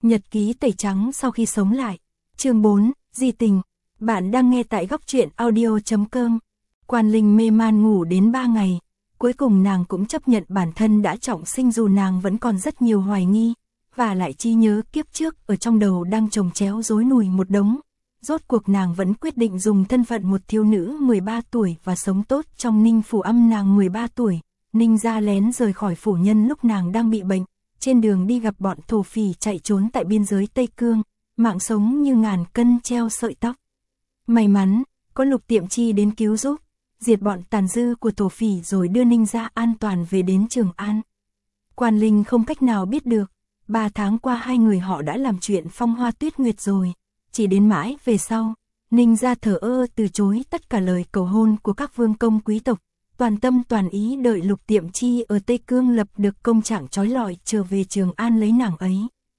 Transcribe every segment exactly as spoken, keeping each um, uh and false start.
Nhật ký tẩy trắng sau khi sống lại. Chương bốn, di tình. Bạn đang nghe tại góc truyện audio chấm com. Quan Linh mê man ngủ đến ba ngày. Cuối cùng nàng cũng chấp nhận bản thân đã trọng sinh dù nàng vẫn còn rất nhiều hoài nghi. Và lại trí nhớ kiếp trước ở trong đầu đang chồng chéo rối nùi một đống. Rốt cuộc nàng vẫn quyết định dùng thân phận một thiếu nữ mười ba tuổi và sống tốt trong Ninh Phủ âm nàng mười ba tuổi. Ninh gia lén rời khỏi phủ nhân lúc nàng đang bị bệnh. Trên đường đi gặp bọn thổ phỉ chạy trốn tại biên giới Tây Cương, mạng sống như ngàn cân treo sợi tóc. May mắn, có Lục Tiệm Chi đến cứu giúp, diệt bọn tàn dư của thổ phỉ rồi đưa Ninh gia an toàn về đến Trường An. Quan Linh không cách nào biết được, ba tháng qua hai người họ đã làm chuyện phong hoa tuyết nguyệt rồi, chỉ đến mãi về sau, Ninh gia thờ ơ từ chối tất cả lời cầu hôn của các vương công quý tộc. Toàn tâm toàn ý đợi Lục Tiệm Chi ở Tây Cương lập được công trạng trói lọi trở về Trường An lấy nàng ấy.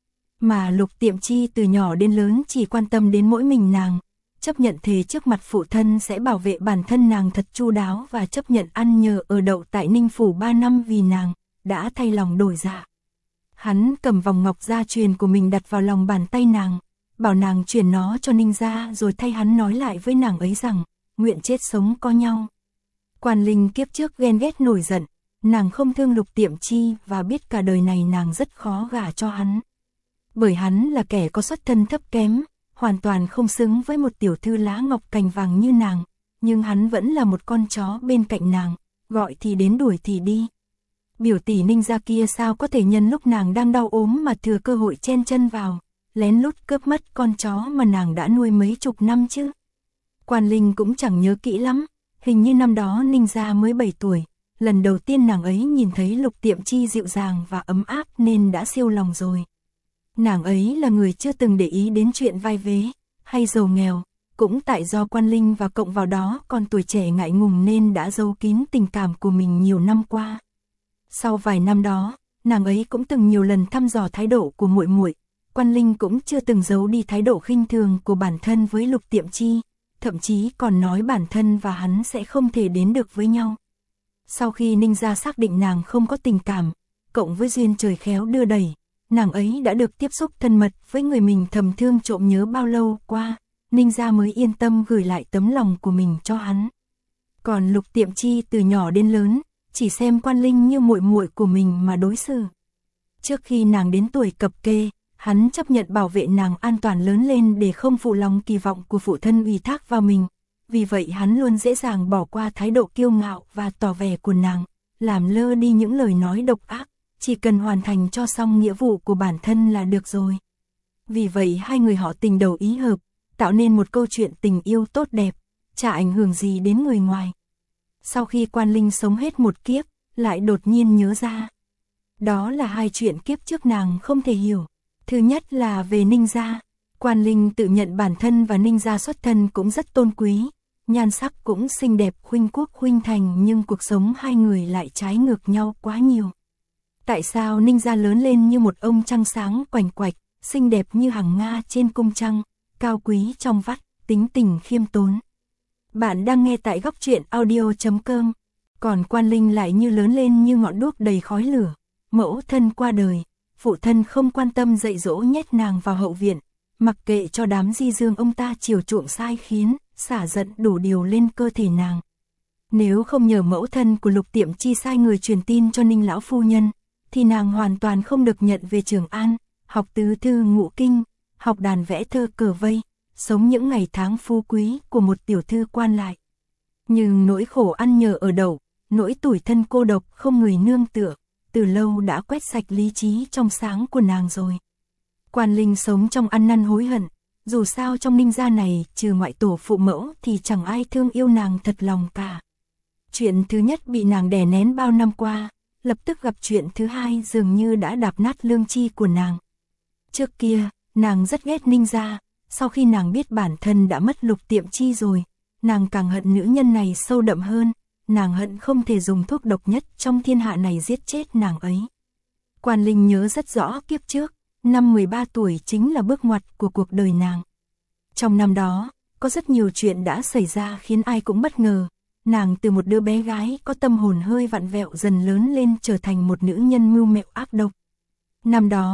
Mà Lục Tiệm Chi từ nhỏ đến lớn chỉ quan tâm đến mỗi mình nàng, chấp nhận thề trước mặt phụ thân sẽ bảo vệ bản thân nàng thật chu đáo và chấp nhận ăn nhờ ở đậu tại Ninh Phủ ba năm vì nàng, đã thay lòng đổi dạ. Hắn cầm vòng ngọc gia truyền của mình đặt vào lòng bàn tay nàng, bảo nàng chuyển nó cho Ninh gia rồi thay hắn nói lại với nàng ấy rằng, nguyện chết sống có nhau. Quan Linh kiếp trước ghen ghét nổi giận, nàng không thương Lục Tiệm Chi và biết cả đời này nàng rất khó gả cho hắn. Bởi hắn là kẻ có xuất thân thấp kém, hoàn toàn không xứng với một tiểu thư lá ngọc cành vàng như nàng, nhưng hắn vẫn là một con chó bên cạnh nàng, gọi thì đến đuổi thì đi. Biểu tỷ Ninh gia kia sao có thể nhân lúc nàng đang đau ốm mà thừa cơ hội chen chân vào, lén lút cướp mất con chó mà nàng đã nuôi mấy chục năm chứ. Quan Linh cũng chẳng nhớ kỹ lắm. Hình như năm đó Ninh gia mới bảy tuổi, lần đầu tiên nàng ấy nhìn thấy Lục Tiệm Chi dịu dàng và ấm áp nên đã siêu lòng rồi. Nàng ấy là người chưa từng để ý đến chuyện vai vế, hay giàu nghèo, cũng tại do Quan Linh và cộng vào đó còn tuổi trẻ ngại ngùng nên đã giấu kín tình cảm của mình nhiều năm qua. Sau vài năm đó, nàng ấy cũng từng nhiều lần thăm dò thái độ của muội muội, Quan Linh cũng chưa từng giấu đi thái độ khinh thường của bản thân với Lục Tiệm Chi. Thậm chí còn nói bản thân và hắn sẽ không thể đến được với nhau. Sau khi Ninh gia xác định nàng không có tình cảm, cộng với duyên trời khéo đưa đẩy, nàng ấy đã được tiếp xúc thân mật với người mình thầm thương trộm nhớ bao lâu qua, Ninh gia mới yên tâm gửi lại tấm lòng của mình cho hắn. Còn Lục Tiệm Chi từ nhỏ đến lớn, chỉ xem Quan Linh như muội muội của mình mà đối xử. Trước khi nàng đến tuổi cập kê, hắn chấp nhận bảo vệ nàng an toàn lớn lên để không phụ lòng kỳ vọng của phụ thân ủy thác vào mình. Vì vậy hắn luôn dễ dàng bỏ qua thái độ kiêu ngạo và tỏ vẻ của nàng, làm lơ đi những lời nói độc ác, chỉ cần hoàn thành cho xong nghĩa vụ của bản thân là được rồi. Vì vậy hai người họ tình đầu ý hợp, tạo nên một câu chuyện tình yêu tốt đẹp, chả ảnh hưởng gì đến người ngoài. Sau khi Quan Linh sống hết một kiếp, lại đột nhiên nhớ ra. Đó là hai chuyện kiếp trước nàng không thể hiểu. Thứ nhất là về Ninh gia, Quan Linh tự nhận bản thân và Ninh gia xuất thân cũng rất tôn quý, nhan sắc cũng xinh đẹp khuynh quốc khuynh thành nhưng cuộc sống hai người lại trái ngược nhau quá nhiều. Tại sao Ninh gia lớn lên như một ông trăng sáng quành quạch, xinh đẹp như hàng Nga trên cung trăng, cao quý trong vắt, tính tình khiêm tốn. Bạn đang nghe tại góc truyện audio chấm com, còn Quan Linh lại như lớn lên như ngọn đuốc đầy khói lửa, mẫu thân qua đời. Phụ thân không quan tâm dạy dỗ nhét nàng vào hậu viện, mặc kệ cho đám di dương ông ta chiều chuộng sai khiến, xả giận đủ điều lên cơ thể nàng. Nếu không nhờ mẫu thân của Lục Tiệm Chi sai người truyền tin cho Ninh lão phu nhân, thì nàng hoàn toàn không được nhận về Trường An, học tứ thư ngũ kinh, học đàn vẽ thơ cờ vây, sống những ngày tháng phú quý của một tiểu thư quan lại. Nhưng nỗi khổ ăn nhờ ở đậu, nỗi tủi thân cô độc không người nương tựa, từ lâu đã quét sạch lý trí trong sáng của nàng rồi. Quan Linh sống trong ăn năn hối hận, dù sao trong Ninh gia này trừ ngoại tổ phụ mẫu thì chẳng ai thương yêu nàng thật lòng cả. Chuyện thứ nhất bị nàng đè nén bao năm qua, lập tức gặp chuyện thứ hai dường như đã đạp nát lương tri của nàng. Trước kia, nàng rất ghét Ninh gia, sau khi nàng biết bản thân đã mất Lục Tiệm Chi rồi, nàng càng hận nữ nhân này sâu đậm hơn. Nàng hận không thể dùng thuốc độc nhất trong thiên hạ này giết chết nàng ấy. Quan Linh nhớ rất rõ kiếp trước, năm mười ba tuổi chính là bước ngoặt của cuộc đời nàng. Trong năm đó, có rất nhiều chuyện đã xảy ra khiến ai cũng bất ngờ. Nàng từ một đứa bé gái có tâm hồn hơi vặn vẹo dần lớn lên trở thành một nữ nhân mưu mẹo ác độc. Năm đó,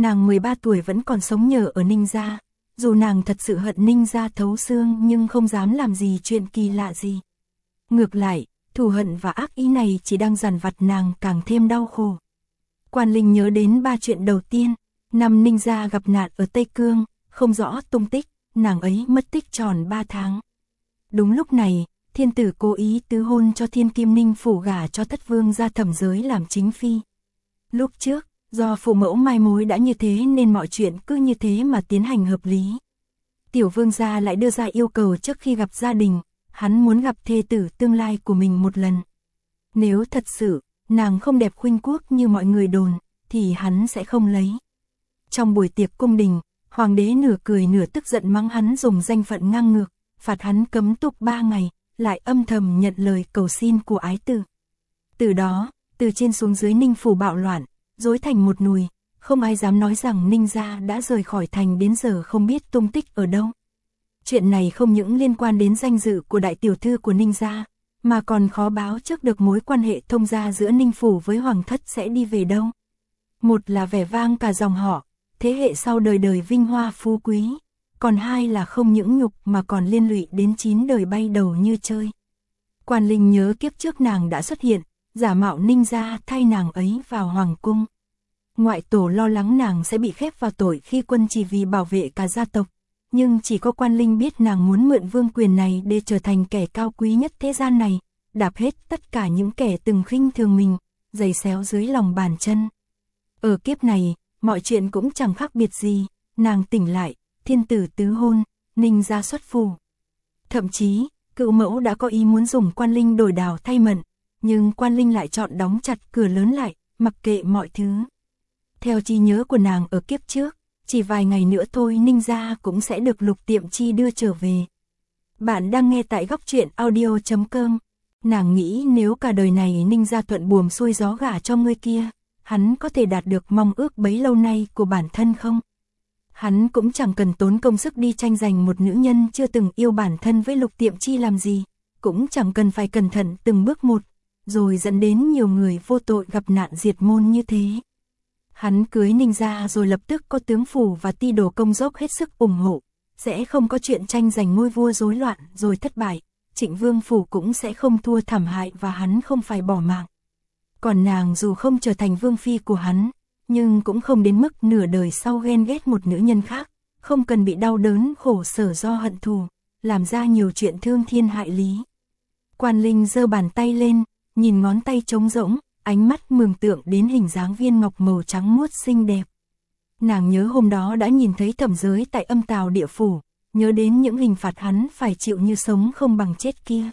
nàng mười ba tuổi vẫn còn sống nhờ ở Ninh gia. Dù nàng thật sự hận Ninh gia thấu xương nhưng không dám làm gì chuyện kỳ lạ gì. Ngược lại, thù hận và ác ý này chỉ đang dằn vặt nàng càng thêm đau khổ. Quan Linh nhớ đến ba chuyện đầu tiên. Năm Ninh gia gặp nạn ở Tây Cương, không rõ tung tích, nàng ấy mất tích tròn ba tháng. Đúng lúc này, thiên tử cố ý tứ hôn cho Thiên Kim Ninh phủ gả cho Thất Vương gia Thẩm Giới làm chính phi. Lúc trước, do phụ mẫu mai mối đã như thế nên mọi chuyện cứ như thế mà tiến hành hợp lý. Tiểu vương gia lại đưa ra yêu cầu trước khi gặp gia đình, hắn muốn gặp thê tử tương lai của mình một lần. Nếu thật sự, nàng không đẹp khuynh quốc như mọi người đồn, thì hắn sẽ không lấy. Trong buổi tiệc cung đình, hoàng đế nửa cười nửa tức giận mắng hắn dùng danh phận ngang ngược, phạt hắn cấm túc ba ngày, lại âm thầm nhận lời cầu xin của ái tử. Từ đó, từ trên xuống dưới Ninh phủ bạo loạn, rối thành một nùi, không ai dám nói rằng Ninh gia đã rời khỏi thành đến giờ không biết tung tích ở đâu. Chuyện này không những liên quan đến danh dự của đại tiểu thư của Ninh gia, mà còn khó báo trước được mối quan hệ thông gia giữa Ninh phủ với hoàng thất sẽ đi về đâu. Một là vẻ vang cả dòng họ, thế hệ sau đời đời vinh hoa phú quý, còn hai là không những nhục mà còn liên lụy đến chín đời bay đầu như chơi. Quan Linh nhớ kiếp trước nàng đã xuất hiện, giả mạo Ninh gia thay nàng ấy vào hoàng cung. Ngoại tổ lo lắng nàng sẽ bị khép vào tội khi quân chỉ vì bảo vệ cả gia tộc, nhưng chỉ có Quan Linh biết nàng muốn mượn vương quyền này để trở thành kẻ cao quý nhất thế gian này, đạp hết tất cả những kẻ từng khinh thường mình, giày xéo dưới lòng bàn chân. Ở kiếp này, mọi chuyện cũng chẳng khác biệt gì, nàng tỉnh lại, thiên tử tứ hôn, Ninh gia xuất phủ. Thậm chí, cựu mẫu đã có ý muốn dùng Quan Linh đổi Đào thay Mận, nhưng Quan Linh lại chọn đóng chặt cửa lớn lại, mặc kệ mọi thứ. Theo trí nhớ của nàng ở kiếp trước, chỉ vài ngày nữa thôi Ninh gia cũng sẽ được Lục Tiệm Chi đưa trở về. Bạn đang nghe tại góc truyện audio chấm com. Nàng nghĩ nếu cả đời này Ninh gia thuận buồm xuôi gió gả cho người kia, hắn có thể đạt được mong ước bấy lâu nay của bản thân không? Hắn cũng chẳng cần tốn công sức đi tranh giành một nữ nhân chưa từng yêu bản thân với Lục Tiệm Chi làm gì, cũng chẳng cần phải cẩn thận từng bước một, rồi dẫn đến nhiều người vô tội gặp nạn diệt môn như thế. Hắn cưới Ninh gia rồi lập tức có tướng phủ và ti đồ công dốc hết sức ủng hộ, sẽ không có chuyện tranh giành ngôi vua rối loạn rồi thất bại, Trịnh Vương phủ cũng sẽ không thua thảm hại và hắn không phải bỏ mạng. Còn nàng dù không trở thành vương phi của hắn, nhưng cũng không đến mức nửa đời sau ghen ghét một nữ nhân khác, không cần bị đau đớn khổ sở do hận thù, làm ra nhiều chuyện thương thiên hại lý. Quan Linh giơ bàn tay lên, nhìn ngón tay trống rỗng, ánh mắt mường tượng đến hình dáng viên ngọc màu trắng muốt xinh đẹp. Nàng nhớ hôm đó đã nhìn thấy Thẩm Giới tại âm tào địa phủ, nhớ đến những hình phạt hắn phải chịu như sống không bằng chết kia.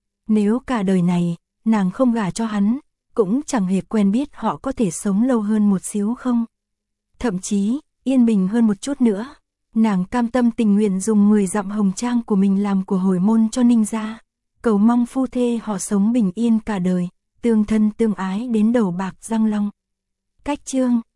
Nếu cả đời này, nàng không gả cho hắn, cũng chẳng hề quen biết họ có thể sống lâu hơn một xíu không. Thậm chí, yên bình hơn một chút nữa, nàng cam tâm tình nguyện dùng mười dặm hồng trang của mình làm của hồi môn cho Ninh gia, cầu mong phu thê họ sống bình yên cả đời, tương thân tương ái đến đầu bạc răng long. Cách chương